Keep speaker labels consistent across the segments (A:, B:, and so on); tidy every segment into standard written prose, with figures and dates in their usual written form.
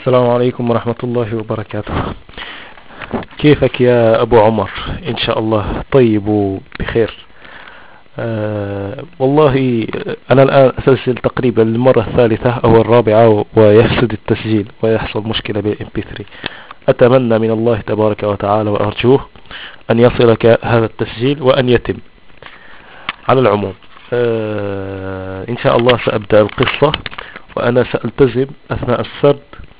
A: السلام عليكم ورحمة الله وبركاته. كيفك يا أبو عمر؟ إن شاء الله طيب وبخير. والله أنا الآن أسجل تقريبا للمرة الثالثة أو الرابعة ويفسد التسجيل ويحصل مشكلة بالMP3. أتمنى من الله تبارك وتعالى وأرجوه أن يصلك هذا التسجيل وأن يتم. على العموم إن شاء الله سأبدأ القصة، وأنا سألتزم أثناء السرد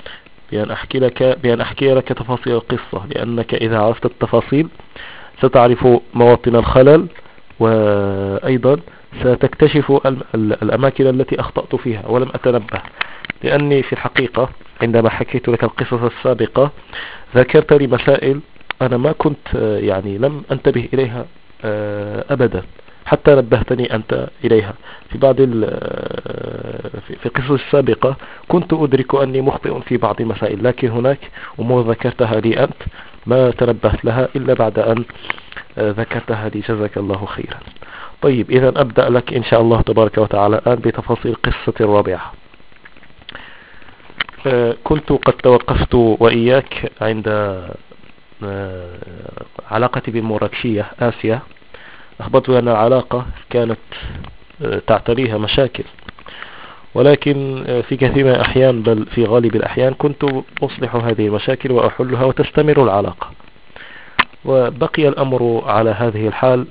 A: بأن أحكي لك تفاصيل القصة، لأنك إذا عرفت التفاصيل ستعرف مواطن الخلل، وأيضا ستكتشف الأماكن التي أخطأت فيها ولم أتنبه. لأني في الحقيقة عندما حكيت لك القصص السابقة ذكرت لي مسائل أنا ما كنت لم أنتبه إليها أبدا، حتى نبهتني أنت إليها في بعض في القصص السابقة. كنت أدرك أني مخطئ في بعض المسائل، لكن هناك أمور ذكرتها لي أنت ما تنبهت لها إلا بعد أن ذكرتها لي. جزاك الله خيرا. طيب إذا أبدأ لك إن شاء الله تبارك وتعالى الآن بتفاصيل قصة الرابعة. كنت قد توقفت وإياك عند علاقتي بالمراكشية آسيا. أخبرت أن العلاقة كانت تعتريها مشاكل، ولكن في كثير من الأحيان بل في غالب الأحيان كنت أصلح هذه المشاكل وأحلها وتستمر العلاقة. وبقي الأمر على هذه الحال،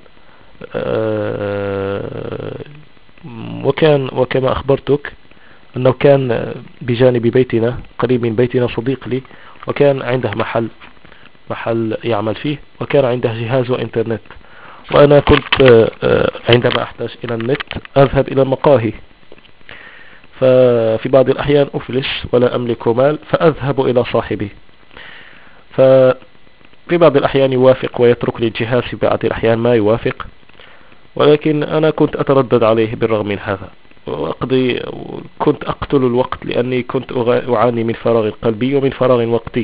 A: وكما أخبرتك أنه كان بجانب بيتنا قريب من بيتنا صديق لي، وكان عنده محل يعمل فيه، وكان عنده جهاز وإنترنت. وأنا كنت عندما أحتاج إلى النت أذهب إلى المقاهي، ففي بعض الأحيان أفلس ولا أملك مال فأذهب إلى صاحبي، ففي بعض الأحيان يوافق ويترك لي الجهاز، في بعض الأحيان ما يوافق، ولكن أنا كنت أتردد عليه بالرغم من هذا، كنت أقتل الوقت لأني كنت أعاني من فراغ قلبي ومن فراغ وقتي.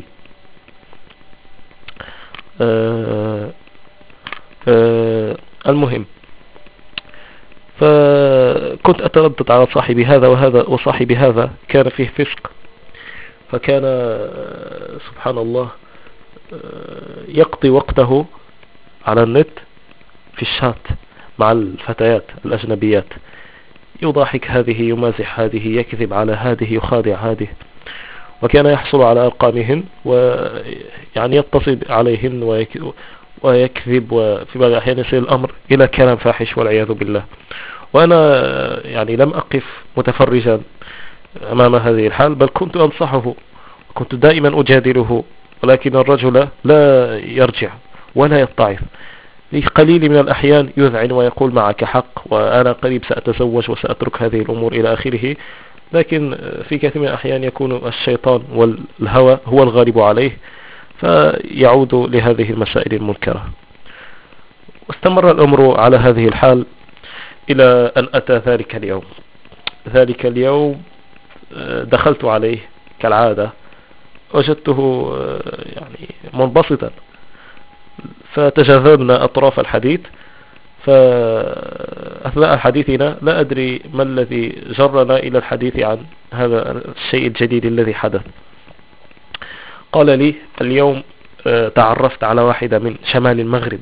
A: المهم، فكنت أتردد على صاحبي هذا وهذا، وصاحبي هذا كان فيه فسق، فكان سبحان الله يقضي وقته على النت في الشات مع الفتيات الأجنبيات، يضاحك هذه، يمازح هذه، يكذب على هذه، يخادع هذه، وكان يحصل على أرقامهن يتصل عليهن ويكذب، وفي بعض الأحيان يصل الأمر إلى كلام فاحش والعياذ بالله. وأنا لم أقف متفرجا أمام هذه الحال، بل كنت أنصحه وكنت دائما أجادله، ولكن الرجل لا يرجع ولا يتعظ. في قليل من الأحيان يذعن ويقول معك حق، وأنا قريب سأتزوج وسأترك هذه الأمور إلى آخره. لكن في كثير من الأحيان يكون الشيطان والهوى هو الغالب عليه، فيعود لهذه المسائل المنكرة. واستمر الأمر على هذه الحال إلى أن أتى ذلك اليوم دخلت عليه كالعادة، وجدته منبسطا، فتجاذبنا أطراف الحديث. فأثناء حديثنا لا أدري ما الذي جرنا إلى الحديث عن هذا الشيء الجديد الذي حدث. قال لي: اليوم تعرفت على واحدة من شمال المغرب،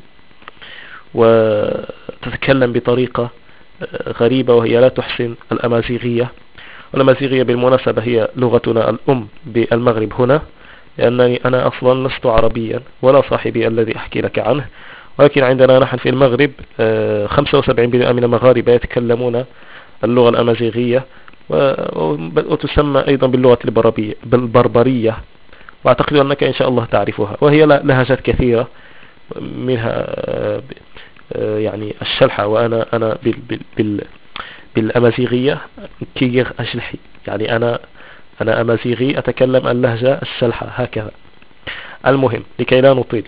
A: وتتكلم بطريقة غريبة، وهي لا تحسن الأمازيغية. والأمازيغية بالمناسبة هي لغتنا الأم بالمغرب هنا، لأنني أنا أصلا لست عربيا ولا صاحبي الذي أحكي لك عنه، ولكن عندنا نحن في المغرب 75% من المغاربة يتكلمون اللغة الأمازيغية، وتسمى أيضا باللغة البربرية، وأعتقد أنك إن شاء الله تعرفها. وهي لهجات كثيرة، منها الشلحة، وأنا بالأمازيغية كيغ أشلحي، أنا أمازيغي أتكلم اللهجة الشلحة هكذا. المهم، لكي لا نطيل،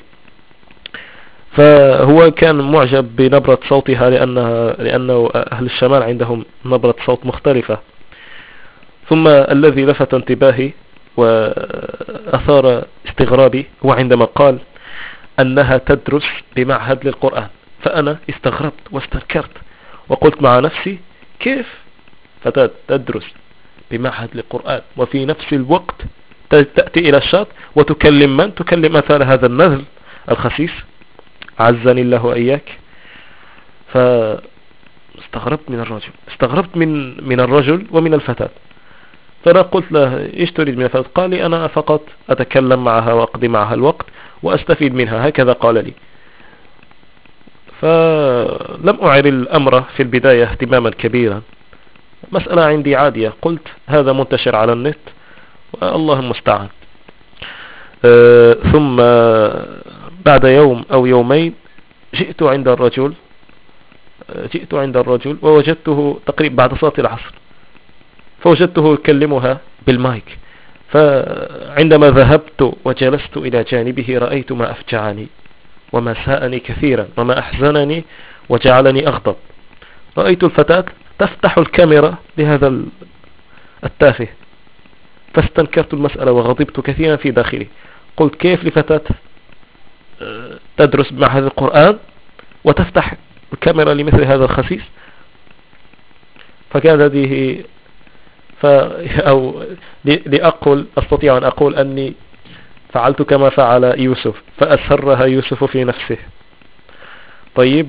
A: فهو كان معجب بنبرة صوتها، لأنه أهل الشمال عندهم نبرة صوت مختلفة. ثم الذي لفت انتباهي وأثار استغرابي هو عندما قال أنها تدرس بمعهد للقرآن. فأنا استغربت واستنكرت وقلت مع نفسي: كيف فتاة تدرس بمعهد للقرآن وفي نفس الوقت تأتي إلى الشاط وتكلم من؟ تكلم مثال هذا النذل الخسيس، عزني الله وإياك. فاستغربت من الرجل، استغربت من الرجل ومن الفتاة. فأنا قلت له إيش تريد من الفتاة؟ قال لي أنا فقط أتكلم معها وأقضي معها الوقت وأستفيد منها، هكذا قال لي. فلم أعر الأمر في البداية اهتماما كبيرا، مسألة عندي عادية، قلت هذا منتشر على النت والله المستعان. ثم بعد يوم أو يومين جئت عند الرجل ووجدته تقريبا بعد صلاة العصر، فوجدته يكلمها بالمايك. فعندما ذهبت وجلست إلى جانبه رأيت ما أفجعني وما ساءني كثيرا وما أحزنني وجعلني أغضب. رأيت الفتاة تفتح الكاميرا لهذا التافه، فاستنكرت المسألة وغضبت كثيرا في داخلي. قلت كيف لفتاة تدرس مع هذا القرآن وتفتح الكاميرا لمثل هذا الخسيس؟ فكان هذه أو أستطيع أن أقول أني فعلت كما فعل يوسف، فأسرها يوسف في نفسه. طيب،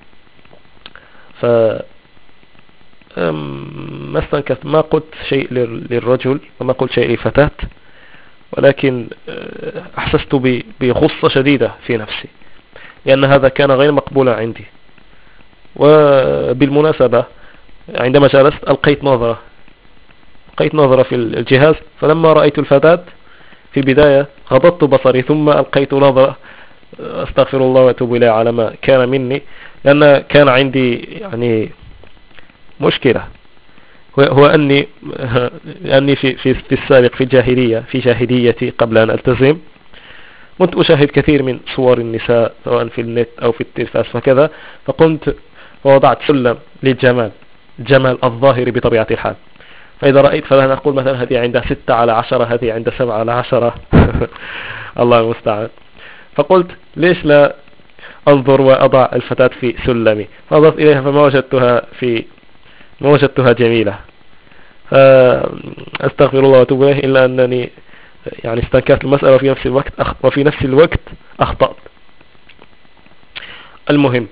A: ما استنكرت، ما قلت شيء للرجل وما قلت شيء للفتاة، ولكن أحسست بغصة شديدة في نفسي لأن هذا كان غير مقبولا عندي. وبالمناسبة عندما جلست ألقيت نظرة في الجهاز، فلما رأيت الفتاة في البداية غضضت بصري ثم ألقيت نظرة، أستغفر الله وأتوب إليه على ما كان مني، لأن كان عندي يعني مشكلة، هو أني في السابق في جاهليتي قبل أن ألتزم كنت أشاهد كثير من صور النساء سواء في النت أو في التلفاز فكذا، فقمت ووضعت سلم للجمال، جمال الظاهر بطبيعة الحال. فإذا رأيت فلان أقول مثلا هذه عندها 6/10، هذه عندها 7/10 الله المستعان. فقلت ليش لا أنظر وأضع الفتاة في سلمي، فنظرت إليها فما وجدتها جميلة، فأستغفر الله وأتوب إليه، إلا أنني يعني استنكرت المسألة وفي نفس الوقت أخطأت. المهم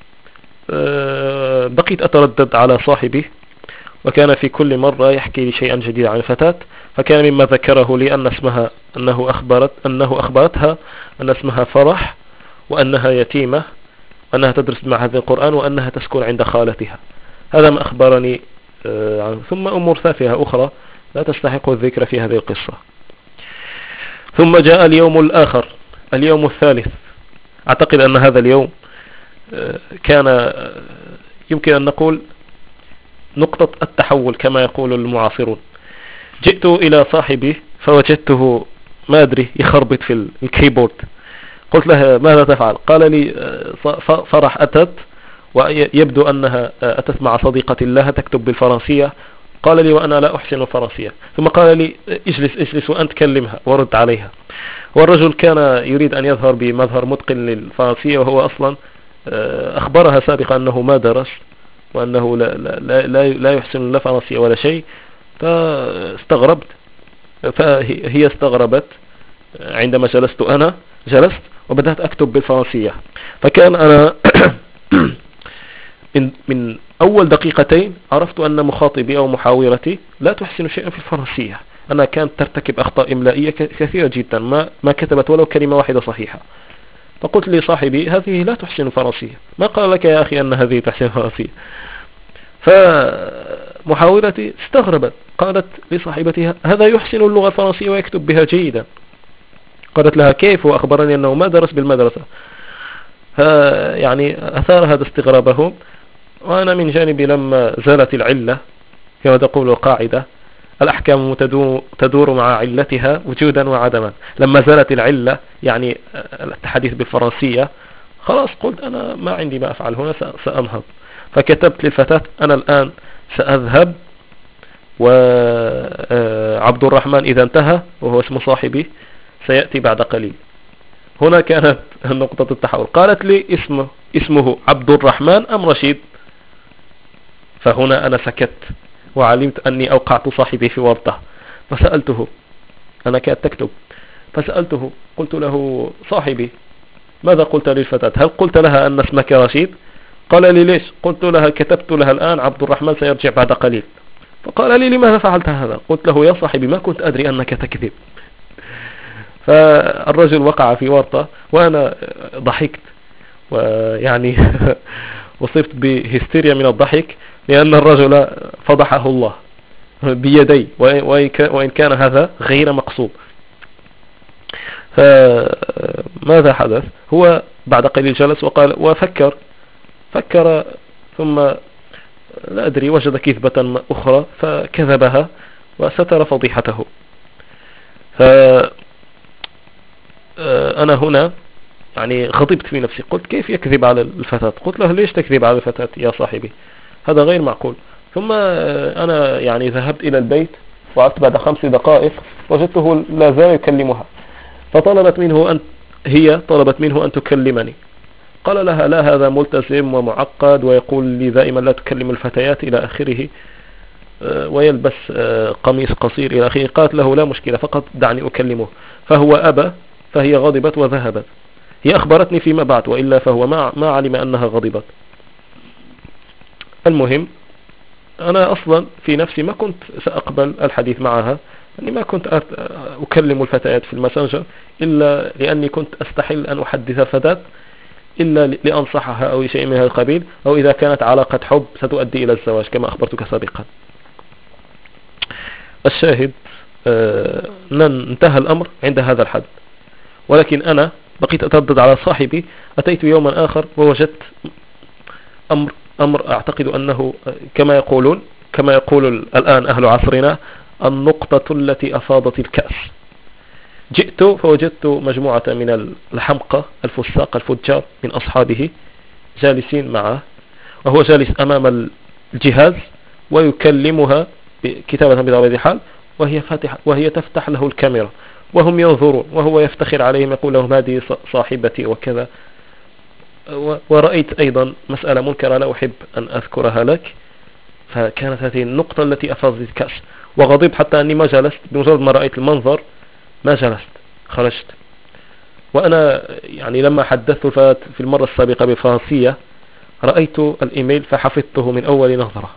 A: بقيت أتردد على صاحبي، وكان في كل مرة يحكي لي شيئا جديدا عن الفتاة. فكان مما ذكره لي أنه أخبرتها أن اسمها فرح، وأنها يتيمة، وأنها تدرس معهد القرآن، وأنها تسكن عند خالتها. هذا ما أخبرني عنه. ثم أمور تافهة أخرى لا تستحق الذكر في هذه القصة. ثم جاء اليوم الآخر، اليوم الثالث. أعتقد أن هذا اليوم كان يمكن أن نقول نقطة التحول كما يقول المعاصرون. جئت إلى صاحبي فوجدته ما أدري يخربط في الكيبورد. قلت له ماذا تفعل؟ قال لي فرح أتت، ويبدو أنها أتت مع صديقة لها تكتب بالفرنسية. قال لي وأنا لا أحسن الفرنسية. ثم قال لي اجلس وأنت كلمها ورد عليها. والرجل كان يريد أن يظهر بمظهر متقن للفرنسية، وهو أصلا أخبرها سابقا أنه ما درس، وأنه لا يحسن لا فرنسية ولا شيء. فاستغربت، فهي استغربت. عندما جلست وبدأت أكتب بالفرنسية. فكان أنا من أول دقيقتين عرفت أن مخاطبي أو محاورتي لا تحسن شيئا في الفرنسية، أنها كانت ترتكب أخطاء إملائية كثيرة جدا، ما كتبت ولو كلمة واحدة صحيحة. فقلت لصاحبي هذه لا تحسن الفرنسية. ما قال لك يا أخي أن هذه تحسن الفرنسية؟ فمحاورتي استغربت، قالت لصاحبتها هذا يحسن اللغة الفرنسية ويكتب بها جيدا. قالت لها كيف؟ وأخبرني أنه ما درس بالمدرسة. يعني أثار هذا استغرابهم. وأنا من جانبي لما زالت العلة، كما تقول القاعدة الأحكام تدور مع علتها وجودا وعدما، لما زالت العلة يعني التحديث بالفرنسية، خلاص قلت أنا ما عندي ما أفعل هنا، سأنهض. فكتبت للفتاة أنا الآن سأذهب، وعبد الرحمن إذا انتهى وهو اسم صاحبي سيأتي بعد قليل. هنا كانت نقطة التحول. قالت لي اسمه عبد الرحمن أم رشيد؟ فهنا أنا سكت وعلمت أني أوقعت صاحبي في ورطة. فسألته أنك تكتب. فسألته قلت له صاحبي ماذا قلت للفتاة؟ هل قلت لها أن اسمك رشيد؟ قال لي ليش؟ قلت لها كتبت لها الآن عبد الرحمن سيرجع بعد قليل. فقال لي لماذا فعلت هذا؟ قلت له يا صاحبي ما كنت أدري أنك تكذب. فالرجل وقع في ورطة وأنا ضحكت ويعني وصرت بهستيريا من الضحك لأن الرجل فضحه الله بيدي وإن كان هذا غير مقصود. فماذا حدث؟ هو بعد قليل جلس وقال فكر ثم لا أدري وجد كذبة أخرى فكذبها وستر فضيحته. أنا هنا يعني غضبت في نفسي، قلت كيف يكذب على الفتاة؟ قلت له ليش تكذب على الفتاة يا صاحبي؟ هذا غير معقول. ثم أنا يعني ذهبت إلى البيت وعدت بعد 5 دقائق وجدته لا زال يكلمها، فطلبت منه أن تكلمني. قال لها لا هذا ملتزم ومعقد ويقول لي دائما لا تكلم الفتيات إلى آخره، ويلبس قميص قصير إلى آخره. قالت له لا مشكلة فقط دعني أكلمه، فهو أبى، فهي غضبت وذهبت. هي أخبرتني فيما بعد وإلا فهو ما علم أنها غضبت. المهم أنا أصلا في نفسي ما كنت سأقبل الحديث معها، أني ما كنت أكلم الفتيات في الماسنجر إلا لأني كنت أستحل أن أحدث الفتاة إلا لأنصحها أو شيء من هذا القبيل، أو إذا كانت علاقة حب ستؤدي إلى الزواج كما أخبرتك سابقا. الشاهد انتهى الأمر عند هذا الحد، ولكن أنا بقيت أتردد على صاحبي. أتيت يوما آخر ووجدت أمر أعتقد أنه كما يقول الآن أهل عصرنا النقطة التي أفاضت الكأس. جئت فوجدت مجموعة من الحمقى الفساق الفجار من أصحابه جالسين معه، وهو جالس أمام الجهاز ويكلمها كتابة بطبيعة الحال، وهي تفتح له الكاميرا وهم ينظرون، وهو يفتخر عليهم يقول لهم هذه صاحبتي وكذا. ورأيت أيضا مسألة منكرة لا أحب أن أذكرها لك، فكانت هذه النقطة التي أفاضت الكأس، وغضب حتى أني ما جلست. بمجرد ما رأيت المنظر ما جلست، خرجت. وأنا يعني لما حدثت في المرة السابقة بالفرنسية رأيت الإيميل فحفظته من أول نظرة.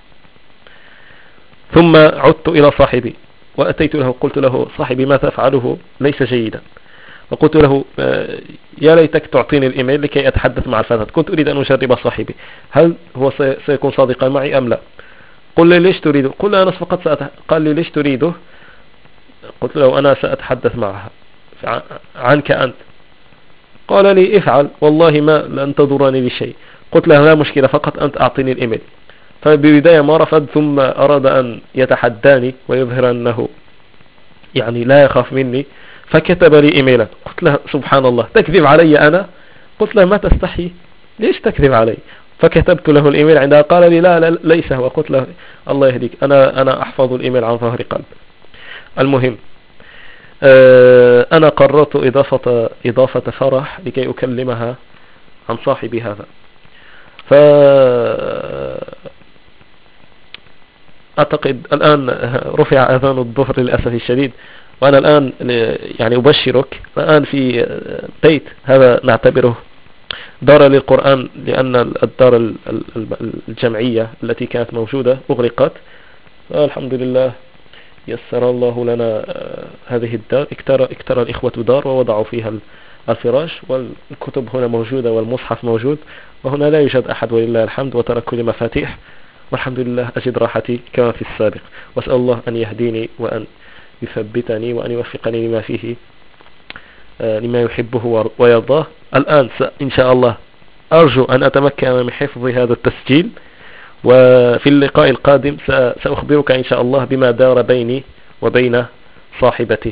A: ثم عدت إلى صاحبي وأتيت له قلت له صاحبي ما تفعله ليس جيدا، وقلت له يا ليتك تعطيني الإيميل لكي أتحدث مع الفتاة، كنت أريد أن أجرب صاحبي هل هو سيكون صادقا معي أم لا. قل لي ليش تريده؟ قل لي أنا فقط قال لي ليش تريده؟ قلت له أنا سأتحدث معها عنك أنت. قال لي افعل والله ما لن تضرني بشيء. قلت له لا مشكلة فقط أنت أعطيني الإيميل. فببداية ما رفض، ثم أراد أن يتحداني ويظهر أنه يعني لا يخاف مني، فكتب لي إيميلا. قلت له سبحان الله تكذب علي أنا؟ قلت له ما تستحي ليش تكذب علي؟ فكتبت له الإيميل عندها قال لي لا ليس هو. قلت له الله يهديك أنا أحفظ الإيميل عن ظهر قلب. المهم أنا قررت إضافة فرح لكي أكلمها عن صاحبي هذا. أعتقد الآن رفع أذان الظهر للأسف الشديد، وأنا الآن يعني أبشرك الآن في بيت هذا نعتبره دار للقرآن، لأن الدار الجمعية التي كانت موجودة أغلقت. الحمد لله يسر الله لنا هذه الدار. اكترى الإخوة دار ووضعوا فيها الفراش، والكتب هنا موجودة والمصحف موجود، وهنا لا يوجد أحد ولله الحمد، وترك كل مفاتيح، والحمد لله أجد راحتي كما في السابق. وأسأل الله أن يهديني وأن يثبتني وأن يوفقني لما فيه لما يحبه ويرضاه. الآن إن شاء الله أرجو أن أتمكن من حفظ هذا التسجيل، وفي اللقاء القادم سأخبرك إن شاء الله بما دار بيني وبين صاحبتي.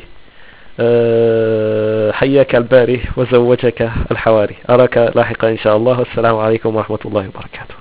A: حياك الباري وزوجك الحواري. أراك لاحقا إن شاء الله، والسلام عليكم ورحمة الله وبركاته.